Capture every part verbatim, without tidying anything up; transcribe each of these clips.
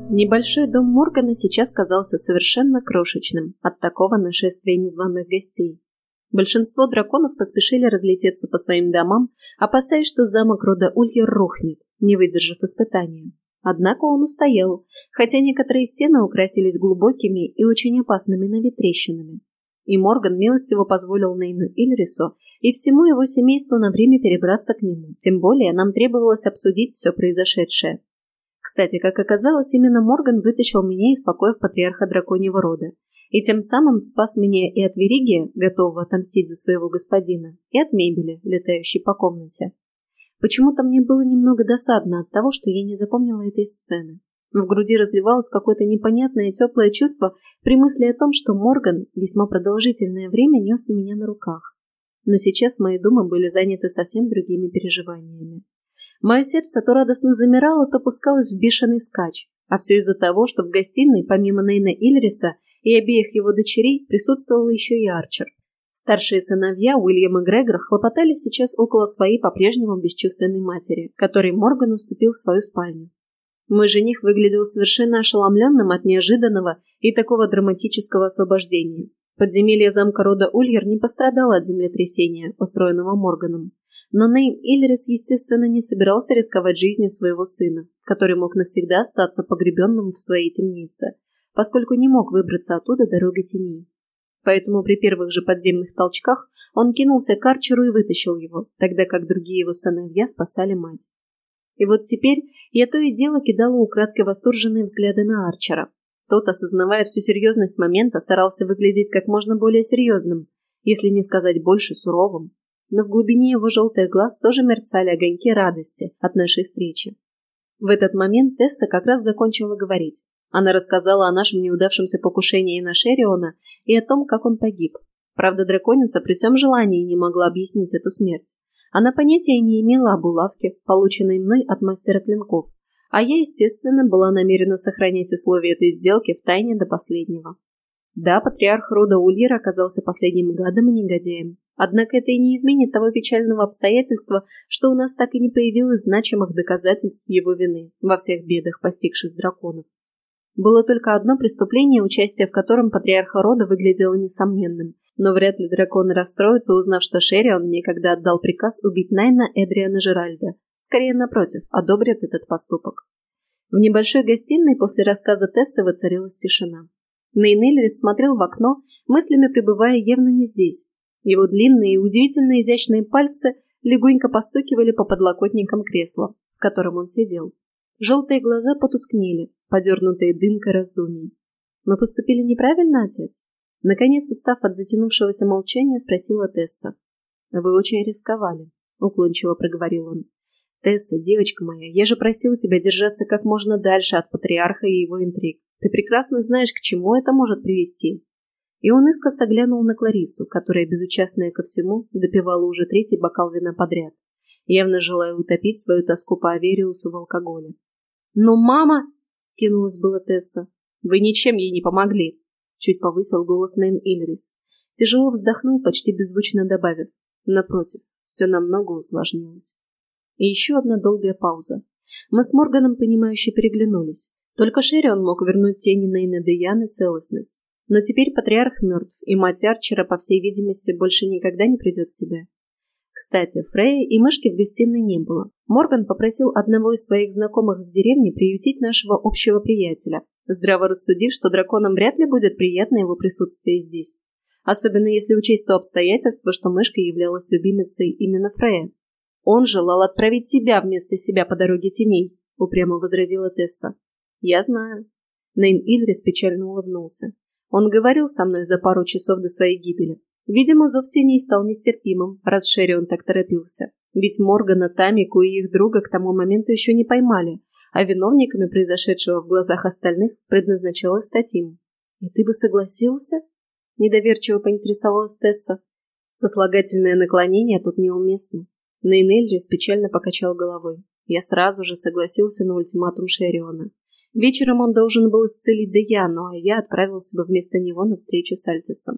Небольшой дом Моргана сейчас казался совершенно крошечным от такого нашествия незваных гостей. Большинство драконов поспешили разлететься по своим домам, опасаясь, что замок рода Ульер рухнет, не выдержав испытания. Однако он устоял, хотя некоторые стены украсились глубокими и очень опасными на вид трещинами. И Морган милостиво позволил Нейну Ильрису и всему его семейству на время перебраться к нему, тем более нам требовалось обсудить все произошедшее. Кстати, как оказалось, именно Морган вытащил меня из покоев патриарха драконьего рода, и тем самым спас меня и от Вериги, готового отомстить за своего господина, и от мебели, летающей по комнате. Почему-то мне было немного досадно от того, что я не запомнила этой сцены. В груди разливалось какое-то непонятное теплое чувство при мысли о том, что Морган весьма продолжительное время нес меня на руках. Но сейчас мои думы были заняты совсем другими переживаниями. Мое сердце то радостно замирало, то пускалось в бешеный скач, а все из-за того, что в гостиной, помимо Нейна Ильриса и обеих его дочерей, присутствовал еще и Арчер. Старшие сыновья Уильям и Грегор хлопотали сейчас около своей по-прежнему бесчувственной матери, которой Морган уступил свою спальню. Мой жених выглядел совершенно ошеломленным от неожиданного и такого драматического освобождения. Подземелье замка рода Ульер не пострадало от землетрясения, устроенного Морганом. Но Нейн Ильрис, естественно, не собирался рисковать жизнью своего сына, который мог навсегда остаться погребенным в своей темнице, поскольку не мог выбраться оттуда дорогой теней. Поэтому при первых же подземных толчках он кинулся к Арчеру и вытащил его, тогда как другие его сыновья спасали мать. И вот теперь я то и дело кидала украдкой восторженные взгляды на Арчера. Тот, осознавая всю серьезность момента, старался выглядеть как можно более серьезным, если не сказать больше суровым. Но в глубине его желтых глаз тоже мерцали огоньки радости от нашей встречи. В этот момент Тесса как раз закончила говорить. Она рассказала о нашем неудавшемся покушении на Шериона и о том, как он погиб. Правда, драконица при всем желании не могла объяснить эту смерть. Она понятия не имела об улавке, полученной мной от мастера клинков, а я, естественно, была намерена сохранять условия этой сделки в тайне до последнего. Да, патриарх рода Ульер оказался последним гадом и негодяем. Однако это и не изменит того печального обстоятельства, что у нас так и не появилось значимых доказательств его вины во всех бедах, постигших драконов. Было только одно преступление, участие в котором патриарха рода выглядело несомненным, но вряд ли драконы расстроятся, узнав, что Шерион некогда отдал приказ убить Найна Эдриана Жеральда. Скорее, напротив, одобрят этот поступок. В небольшой гостиной после рассказа Тессы воцарилась тишина. Нейн Ильрис смотрел в окно, мыслями пребывая явно не здесь. Его длинные и удивительно изящные пальцы легонько постукивали по подлокотникам кресла, в котором он сидел. Желтые глаза потускнели, подернутые дымкой раздумий. «Мы поступили неправильно, отец?» Наконец, устав от затянувшегося молчания, спросила Тесса. «Вы очень рисковали», — уклончиво проговорил он. «Тесса, девочка моя, я же просил тебя держаться как можно дальше от патриарха и его интриг. Ты прекрасно знаешь, к чему это может привести». И он искоса глянул на Кларису, которая, безучастная ко всему, допивала уже третий бокал вина подряд, явно желая утопить свою тоску по Авериусу в алкоголе. «Но мама!» — скинулась была Тесса. «Вы ничем ей не помогли!» — чуть повысил голос Нейн Ильрис. Тяжело вздохнул, почти беззвучно добавив. «Напротив, все намного усложнилось». И еще одна долгая пауза. Мы с Морганом, понимающе переглянулись. Только Шерион мог вернуть тени Нейна Деяны целостность. Но теперь патриарх мертв, и мать Арчера, по всей видимости, больше никогда не придет в себя. Кстати, Фреи и мышки в гостиной не было. Морган попросил одного из своих знакомых в деревне приютить нашего общего приятеля, здраво рассудив, что драконам вряд ли будет приятно его присутствие здесь. Особенно если учесть то обстоятельство, что мышка являлась любимицей именно Фрея. «Он желал отправить тебя вместо себя по дороге теней», — упрямо возразила Тесса. «Я знаю». Нейн Ильрис печально улыбнулся. Он говорил со мной за пару часов до своей гибели. Видимо, зов теней стал нестерпимым, раз Шерион так торопился. Ведь Моргана, Тамику и их друга к тому моменту еще не поймали, а виновниками произошедшего в глазах остальных предназначалось стать им. «И ты бы согласился?» — недоверчиво поинтересовалась Тесса. Сослагательное наклонение тут неуместно. Нейн Ильрис печально покачал головой. Я сразу же согласился на ультиматум Шериона. Вечером он должен был исцелить Деяну, а я отправился бы вместо него на встречу с Альцисом.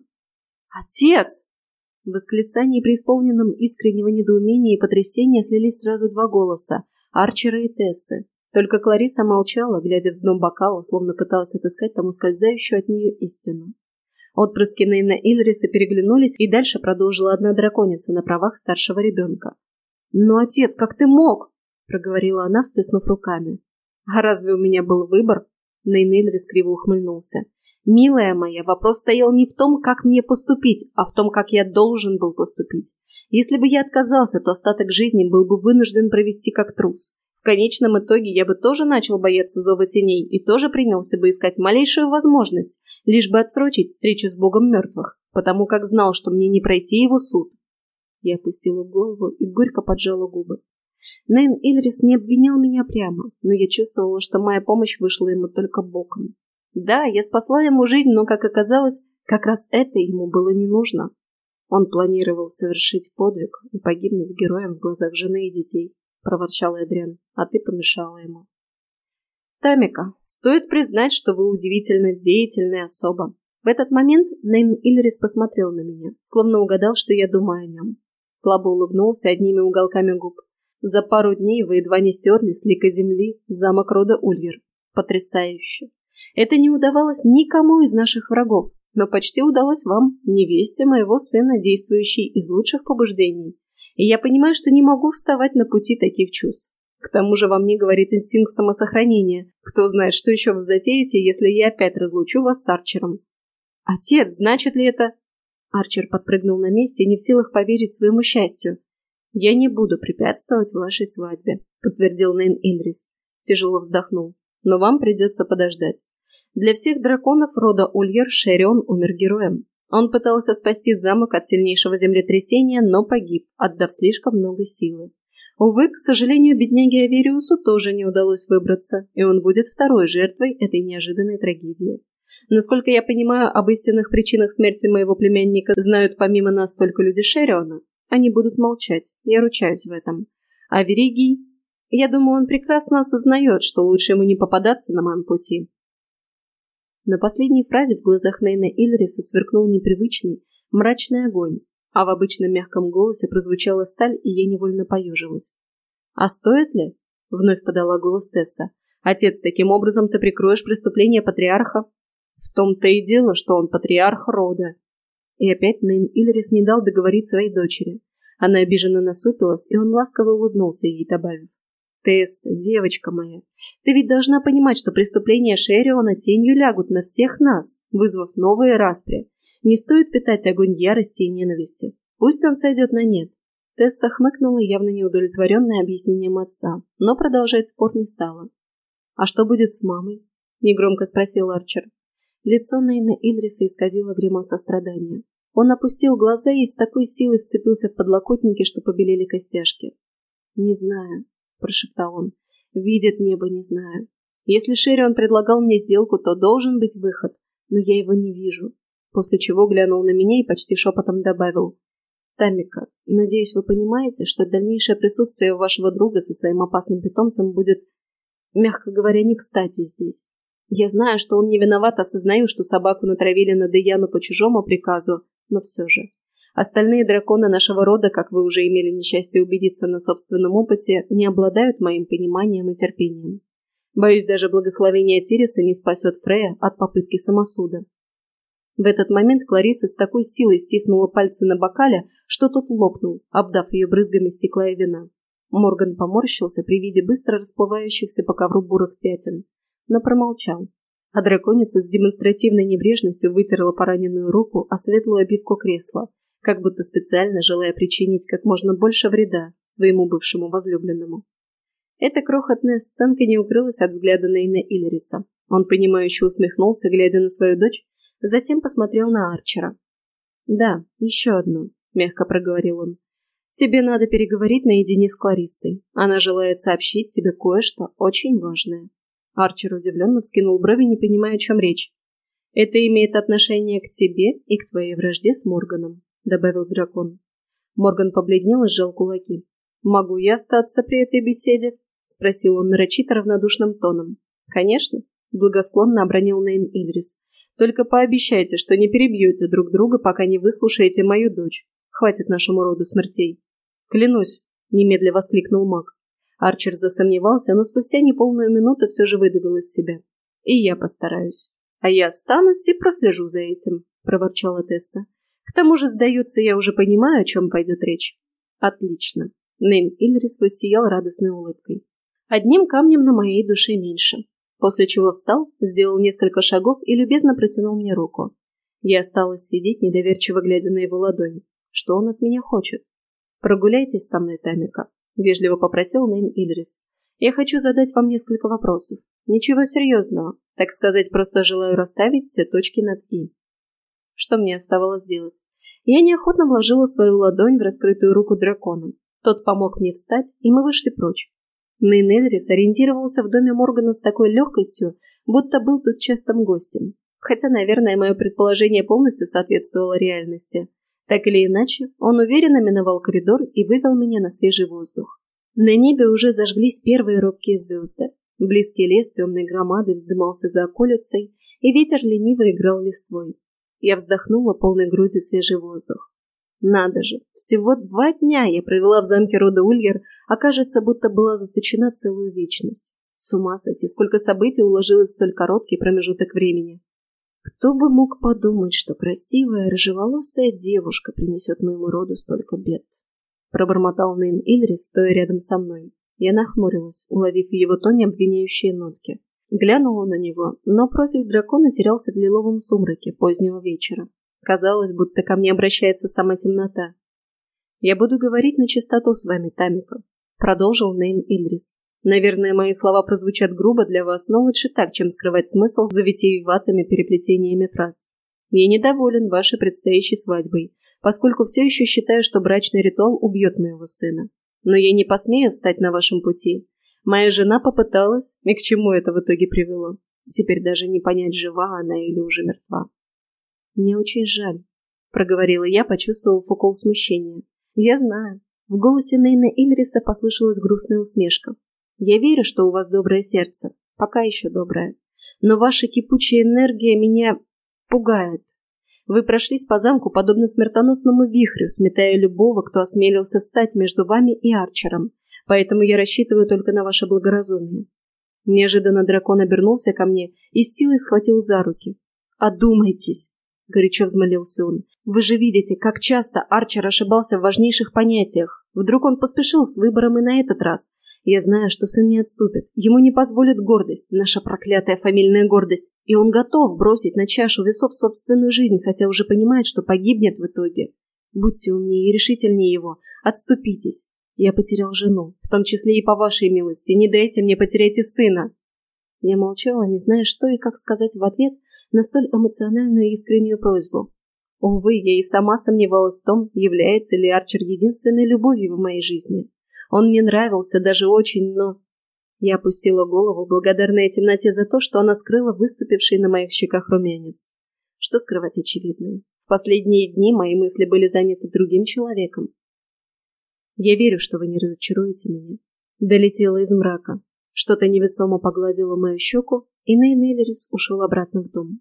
«Отец!» В восклицании, преисполненном искреннего недоумения и потрясения, слились сразу два голоса – Арчера и Тессы. Только Клариса молчала, глядя в дно бокала, словно пыталась отыскать там ускользающую от нее истину. Отпрыски Нейна Иллириса переглянулись, и дальше продолжила одна драконица на правах старшего ребенка. «Но, отец, как ты мог?» – проговорила она, всплеснув руками. «А разве у меня был выбор?» Нейн Иллирис криво ухмыльнулся. «Милая моя, вопрос стоял не в том, как мне поступить, а в том, как я должен был поступить. Если бы я отказался, то остаток жизни был бы вынужден провести как трус. В конечном итоге я бы тоже начал бояться зова теней и тоже принялся бы искать малейшую возможность, лишь бы отсрочить встречу с богом мертвых, потому как знал, что мне не пройти его суд». Я опустила голову и горько поджала губы. Нейн Иллирис не обвинял меня прямо, но я чувствовала, что моя помощь вышла ему только боком. Да, я спасла ему жизнь, но, как оказалось, как раз это ему было не нужно. Он планировал совершить подвиг и погибнуть героем в глазах жены и детей, проворчал Эдриан, а ты помешала ему. Тамика, стоит признать, что вы удивительно деятельная особа. В этот момент Нейн Иллирис посмотрел на меня, словно угадал, что я думаю о нем. Слабо улыбнулся одними уголками губ. За пару дней вы едва не стерли с лика земли замок рода Ульер. Потрясающе. Это не удавалось никому из наших врагов, но почти удалось вам, невесте моего сына, действующей из лучших побуждений. И я понимаю, что не могу вставать на пути таких чувств. К тому же во мне говорит инстинкт самосохранения. Кто знает, что еще вы затеете, если я опять разлучу вас с Арчером. Отец, значит ли это... Арчер подпрыгнул на месте, не в силах поверить своему счастью. «Я не буду препятствовать вашей свадьбе», — подтвердил Нейн Иллирис. Тяжело вздохнул. «Но вам придется подождать. Для всех драконов рода Ульер Шерион умер героем. Он пытался спасти замок от сильнейшего землетрясения, но погиб, отдав слишком много силы. Увы, к сожалению, бедняге Авериусу тоже не удалось выбраться, и он будет второй жертвой этой неожиданной трагедии. Насколько я понимаю, об истинных причинах смерти моего племянника знают помимо нас только люди Шериона. Они будут молчать, я ручаюсь в этом. А Веригий... Я думаю, он прекрасно осознает, что лучше ему не попадаться на моем пути». На последней фразе в глазах Нейна Иллириса сверкнул непривычный, мрачный огонь, а в обычном мягком голосе прозвучала сталь, и я невольно поежилась. «А стоит ли?» — вновь подала голос Тесса. «Отец, таким образом ты прикроешь преступление патриарха?» «В том-то и дело, что он патриарх рода». И опять Нейн Иллирис не дал договорить своей дочери. Она обиженно насупилась, и он ласково улыбнулся ей, добавив. «Тесс, девочка моя, ты ведь должна понимать, что преступления Шериона тенью лягут на всех нас, вызвав новые распри. Не стоит питать огонь ярости и ненависти. Пусть он сойдет на нет». Тесса хмыкнула, явно неудовлетворенная объяснением отца, но продолжать спор не стала. «А что будет с мамой?» — негромко спросил Арчер. Лицо Нейна Иллириса исказило гримаса страдания. Он опустил глаза и с такой силой вцепился в подлокотники, что побелели костяшки. «Не знаю», — прошептал он. «Видит небо, не знаю. Если Шерион предлагал мне сделку, то должен быть выход, но я его не вижу». После чего глянул на меня и почти шепотом добавил. «Тамика, надеюсь, вы понимаете, что дальнейшее присутствие вашего друга со своим опасным питомцем будет, мягко говоря, не кстати здесь. Я знаю, что он не виноват, осознаю, что собаку натравили на Деяну по чужому приказу, но все же. Остальные драконы нашего рода, как вы уже имели несчастье убедиться на собственном опыте, не обладают моим пониманием и терпением. Боюсь, даже благословение Тириса не спасет Фрея от попытки самосуда». В этот момент Клариса с такой силой стиснула пальцы на бокале, что тот лопнул, обдав ее брызгами стекла и вина. Морган поморщился при виде быстро расплывающихся по ковру бурых пятен, но промолчал. А драконица с демонстративной небрежностью вытерла пораненную руку о светлую обивку кресла, как будто специально желая причинить как можно больше вреда своему бывшему возлюбленному. Эта крохотная сценка не укрылась от взгляда Нейна Иллириса. Он понимающе усмехнулся, глядя на свою дочь, затем посмотрел на Арчера. «Да, еще одно», — мягко проговорил он. «Тебе надо переговорить наедине с Клариссой. Она желает сообщить тебе кое-что очень важное». Арчер удивленно вскинул брови, не понимая, о чем речь. «Это имеет отношение к тебе и к твоей вражде с Морганом», — добавил дракон. Морган побледнел и сжал кулаки. «Могу я остаться при этой беседе?» — спросил он нарочито равнодушным тоном. «Конечно», — благосклонно обронил Нейн Иллирис. «Только пообещайте, что не перебьете друг друга, пока не выслушаете мою дочь. Хватит нашему роду смертей». «Клянусь», — немедля воскликнул маг. Арчер засомневался, но спустя неполную минуту все же выдавил из себя. «И я постараюсь. А я останусь и прослежу за этим», — проворчала Тесса. «К тому же, сдается, я уже понимаю, о чем пойдет речь». «Отлично». Нейн Иллирис воссиял радостной улыбкой. «Одним камнем на моей душе меньше». После чего встал, сделал несколько шагов и любезно протянул мне руку. Я осталась сидеть, недоверчиво глядя на его ладонь. Что он от меня хочет? «Прогуляйтесь со мной, Тамика», — вежливо попросил Нейн Иллирис. «Я хочу задать вам несколько вопросов. Ничего серьезного. Так сказать, просто желаю расставить все точки над «и». Что мне оставалось делать? Я неохотно вложила свою ладонь в раскрытую руку дракона. Тот помог мне встать, и мы вышли прочь. Нейн Иллирис ориентировался в доме Моргана с такой легкостью, будто был тут частым гостем. Хотя, наверное, мое предположение полностью соответствовало реальности. Так или иначе, он уверенно миновал коридор и вывел меня на свежий воздух. На небе уже зажглись первые робкие звезды. Близкий лес темной громадой вздымался за околицей, и ветер лениво играл листвой. Я вздохнула полной грудью свежий воздух. Надо же, всего два дня я провела в замке рода Ульер, а кажется, будто была заточена целую вечность. С ума сойти, сколько событий уложилось в столь короткий промежуток времени. Кто бы мог подумать, что красивая, рыжеволосая девушка принесет моему роду столько бед? Пробормотал Нейн Иллирис, стоя рядом со мной. Я нахмурилась, уловив в его тоне обвиняющие нотки. Глянула на него, но профиль дракона терялся в лиловом сумраке позднего вечера. Казалось, будто ко мне обращается сама темнота. «Я буду говорить на чистоту с вами, Тамика», — продолжил Нейн Иллирис. «Наверное, мои слова прозвучат грубо для вас, но лучше так, чем скрывать смысл за витиеватыми переплетениями фраз. Я недоволен вашей предстоящей свадьбой, поскольку все еще считаю, что брачный ритуал убьет моего сына. Но я не посмею встать на вашем пути. Моя жена попыталась, и к чему это в итоге привело? Теперь даже не понять, жива она или уже мертва». «Мне очень жаль», — проговорила я, почувствовав укол смущения. «Я знаю». В голосе Нейна Иллириса послышалась грустная усмешка. «Я верю, что у вас доброе сердце. Пока еще доброе. Но ваша кипучая энергия меня пугает. Вы прошлись по замку подобно смертоносному вихрю, сметая любого, кто осмелился встать между вами и Арчером. Поэтому я рассчитываю только на ваше благоразумие». Неожиданно дракон обернулся ко мне и с силой схватил за руки. «Одумайтесь!» — горячо взмолился он. «Вы же видите, как часто Арчер ошибался в важнейших понятиях. Вдруг он поспешил с выбором и на этот раз. Я знаю, что сын не отступит. Ему не позволит гордость, наша проклятая фамильная гордость. И он готов бросить на чашу весов собственную жизнь, хотя уже понимает, что погибнет в итоге. Будьте умнее и решительнее его. Отступитесь. Я потерял жену, в том числе и по вашей милости. Не дайте мне потерять и сына». Я молчала, не зная, что и как сказать в ответ на столь эмоциональную и искреннюю просьбу. Увы, я и сама сомневалась в том, является ли Арчер единственной любовью в моей жизни. Он мне нравился даже очень, но... Я опустила голову, благодарная темноте за то, что она скрыла выступивший на моих щеках румянец. Что скрывать очевидное? В последние дни мои мысли были заняты другим человеком. «Я верю, что вы не разочаруете меня». Долетела из мрака. Что-то невесомо погладило мою щеку, и Нейн Иллирис ушел обратно в дом.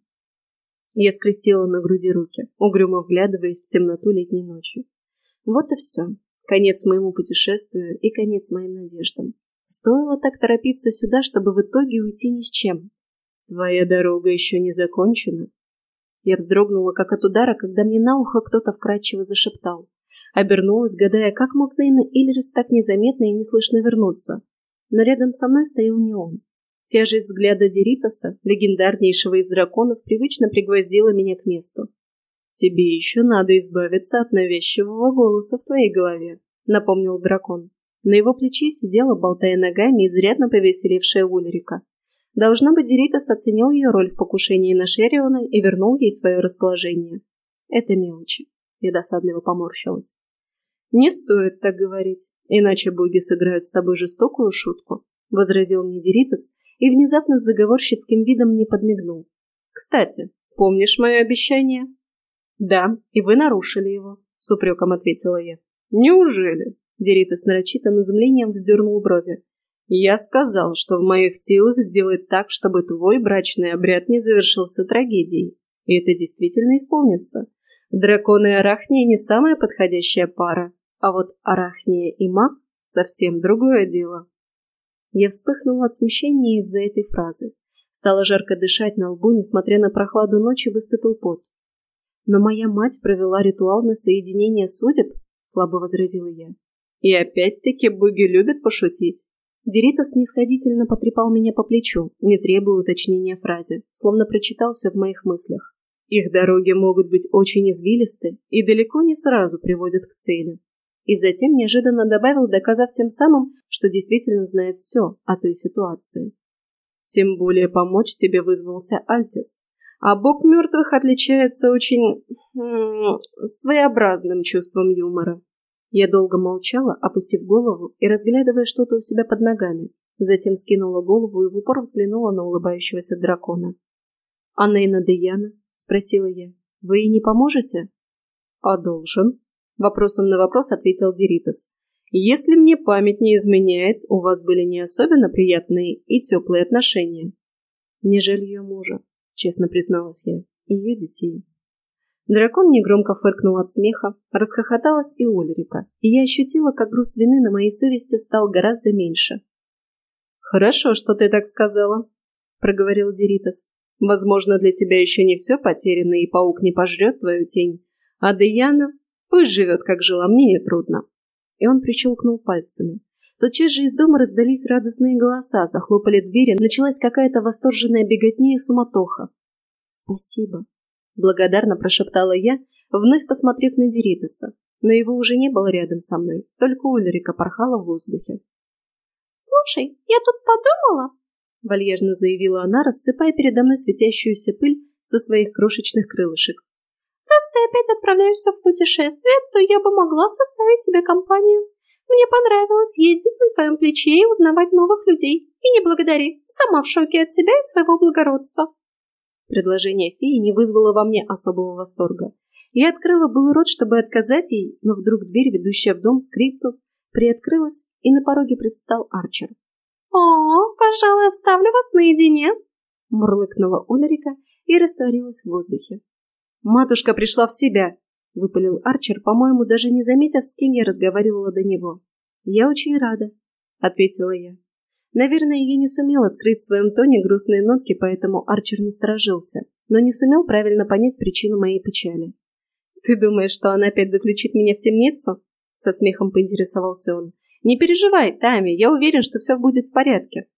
Я скрестила на груди руки, угрюмо вглядываясь в темноту летней ночи. Вот и все. Конец моему путешествию и конец моим надеждам. Стоило так торопиться сюда, чтобы в итоге уйти ни с чем. «Твоя дорога еще не закончена». Я вздрогнула, как от удара, когда мне на ухо кто-то вкрадчиво зашептал. Обернулась, гадая, как мог Нейн Иллирис так незаметно и неслышно вернуться. Но рядом со мной стоял не он. Тяжесть взгляда Деритоса, легендарнейшего из драконов, привычно пригвоздила меня к месту. «Тебе еще надо избавиться от навязчивого голоса в твоей голове», — напомнил дракон. На его плече сидела, болтая ногами, изрядно повеселевшая Ульрика. Должно быть, Деритос оценил ее роль в покушении на Шериона и вернул ей свое расположение. Это мелочи. Я досадливо поморщилась. «Не стоит так говорить, иначе боги сыграют с тобой жестокую шутку», — возразил мне Деритос и внезапно с заговорщицким видом мне подмигнул. «Кстати, помнишь мое обещание?» «Да, и вы нарушили его», — с упреком ответила я. «Неужели?» — Деритос нарочитым изумлением вздернул брови. «Я сказал, что в моих силах сделать так, чтобы твой брачный обряд не завершился трагедией. И это действительно исполнится. Дракон и Арахния не самая подходящая пара, а вот Арахния и маг — совсем другое дело». Я вспыхнула от смущения из-за этой фразы. Стало жарко дышать, на лбу, несмотря на прохладу ночи, выступил пот. «Но моя мать провела ритуал на соединение судеб», — слабо возразила я. «И опять-таки боги любят пошутить». Диритас снисходительно потрепал меня по плечу, не требуя уточнения фразы, словно прочитал все в моих мыслях. Их дороги могут быть очень извилисты и далеко не сразу приводят к цели. И затем неожиданно добавил, доказав тем самым, что действительно знает все о той ситуации. Тем более помочь тебе вызвался Альтис. А бог мертвых отличается очень м- своеобразным чувством юмора. Я долго молчала, опустив голову и разглядывая что-то у себя под ногами. Затем скинула голову и в упор взглянула на улыбающегося дракона. «А Нейна Деяна?» — спросила я. «Вы ей не поможете?» «А должен?» — вопросом на вопрос ответил Диритас. «Если мне память не изменяет, у вас были не особенно приятные и теплые отношения». «Не жаль ее мужа», — честно призналась я, — «ее детей». Дракон негромко фыркнул от смеха, расхохоталась и Ульрика, и я ощутила, как груз вины на моей совести стал гораздо меньше. «Хорошо, что ты так сказала», — проговорил Диритас. «Возможно, для тебя еще не все потеряно, и паук не пожрет твою тень. А Деяна пусть живет, как жила, мне нетрудно». И он прищелкнул пальцами. Тотчас же из дома раздались радостные голоса, захлопали двери, началась какая-то восторженная беготня и суматоха. «Спасибо», — благодарно прошептала я, вновь посмотрев на Диритаса, но его уже не было рядом со мной, только Ульрика порхала в воздухе. «Слушай, я тут подумала», — вальяжно заявила она, рассыпая передо мной светящуюся пыль со своих крошечных крылышек. «Раз ты опять отправляешься в путешествие, то я бы могла составить тебе компанию. Мне понравилось ездить на твоем плече и узнавать новых людей. И не благодари, сама в шоке от себя и своего благородства». Предложение феи не вызвало во мне особого восторга. Я открыла был рот, чтобы отказать ей, но вдруг дверь, ведущая в дом, скрипнув, приоткрылась, и на пороге предстал Арчер. «О, пожалуй, оставлю вас наедине», — мурлыкнула Ульрика и растворилась в воздухе. «Матушка пришла в себя», — выпалил Арчер, по-моему, даже не заметив, с кем я разговаривала до него. «Я очень рада», — ответила я. Наверное, я не сумела скрыть в своем тоне грустные нотки, поэтому Арчер насторожился, но не сумел правильно понять причину моей печали. «Ты думаешь, что она опять заключит меня в темницу?» — со смехом поинтересовался он. «Не переживай, Тами, я уверен, что все будет в порядке».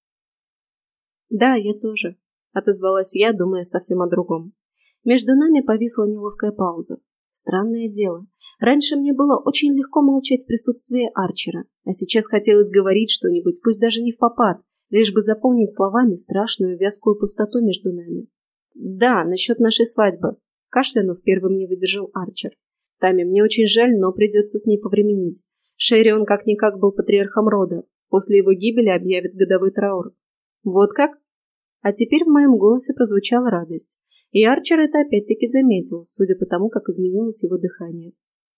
«Да, я тоже», — отозвалась я, думая совсем о другом. Между нами повисла неловкая пауза. Странное дело. Раньше мне было очень легко молчать в присутствии Арчера, а сейчас хотелось говорить что-нибудь, пусть даже не впопад, лишь бы заполнить словами страшную вязкую пустоту между нами. «Да, насчет нашей свадьбы», — кашлянув первым не выдержал Арчер. «Тами, мне очень жаль, но придется с ней повременить. Шерион как-никак был патриархом рода. После его гибели объявят годовой траур». «Вот как?» А теперь в моем голосе прозвучала радость. И Арчер это опять-таки заметил, судя по тому, как изменилось его дыхание.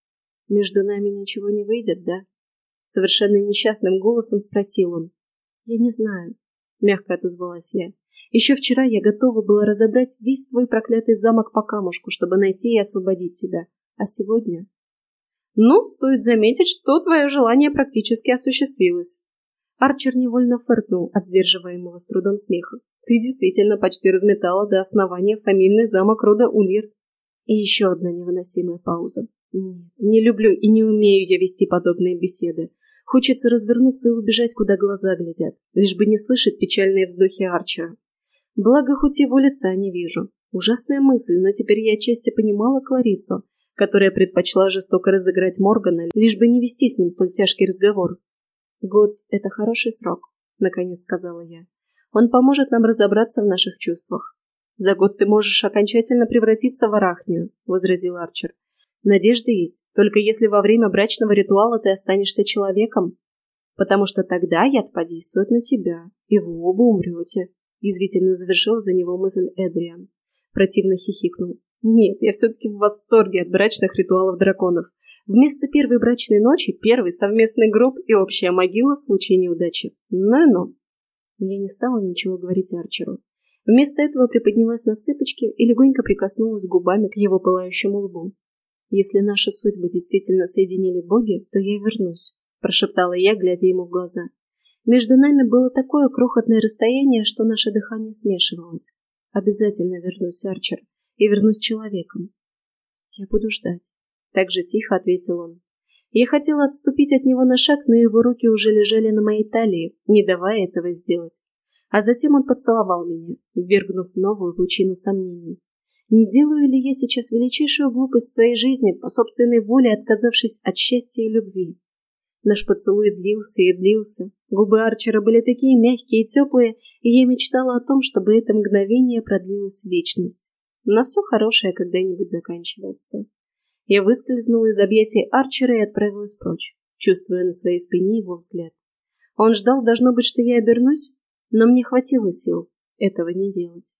«Между нами ничего не выйдет, да?» Совершенно несчастным голосом спросил он. «Я не знаю», — мягко отозвалась я. «Еще вчера я готова была разобрать весь твой проклятый замок по камушку, чтобы найти и освободить тебя. А сегодня...» «Ну, стоит заметить, что твое желание практически осуществилось». Арчер невольно фыркнул от сдерживаемого с трудом смеха. «Ты действительно почти разметала до основания фамильный замок рода Ульер». И еще одна невыносимая пауза. Нет, не люблю и не умею я вести подобные беседы. Хочется развернуться и убежать, куда глаза глядят, лишь бы не слышать печальные вздохи Арчера. Благо, хоть его лица не вижу. Ужасная мысль, но теперь я отчасти понимала Кларису, которая предпочла жестоко разыграть Моргана, лишь бы не вести с ним столь тяжкий разговор. «Год — это хороший срок», — наконец сказала я. «Он поможет нам разобраться в наших чувствах». «За год ты можешь окончательно превратиться в Арахнию», — возразил Арчер. «Надежда есть, только если во время брачного ритуала ты останешься человеком, потому что тогда яд подействует на тебя, и вы оба умрете», — язвительно завершил за него мысль Эдриан. Противно хихикнул. «Нет, я все-таки в восторге от брачных ритуалов драконов. Вместо первой брачной ночи первый совместный гроб и общая могила в случае неудачи. Ну и ну». Я не стала ничего говорить Арчеру. Вместо этого приподнялась на цыпочки и легонько прикоснулась губами к его пылающему лбу. «Если наши судьбы действительно соединили боги, то я вернусь», — прошептала я, глядя ему в глаза. Между нами было такое крохотное расстояние, что наше дыхание смешивалось. Обязательно вернусь, Арчер, и вернусь человеком. Я буду ждать. Так же тихо ответил он. Я хотела отступить от него на шаг, но его руки уже лежали на моей талии, не давая этого сделать. А затем он поцеловал меня, ввергнув в новую пучину сомнений. Не делаю ли я сейчас величайшую глупость в своей жизни, по собственной воле отказавшись от счастья и любви? Наш поцелуй длился и длился. Губы Арчера были такие мягкие и теплые, и я мечтала о том, чтобы это мгновение продлилось вечность. Но все хорошее когда-нибудь заканчивается. Я выскользнула из объятий Арчера и отправилась прочь, чувствуя на своей спине его взгляд. Он ждал, должно быть, что я обернусь, но мне хватило сил этого не делать.